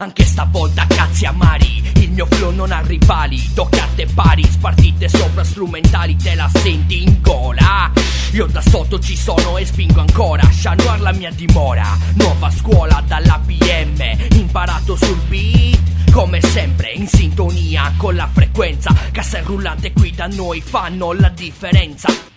Anche stavolta cazzi amari, il mio flow non ha rivali. Do carte pari, spartite sopra strumentali, te la senti in gola. Io da sotto ci sono e spingo ancora. Shanoir la mia dimora, nuova scuola dalla PM. Imparato sul beat, come sempre in sintonia con la frequenza. Cassa e rullante qui da noi fanno la differenza.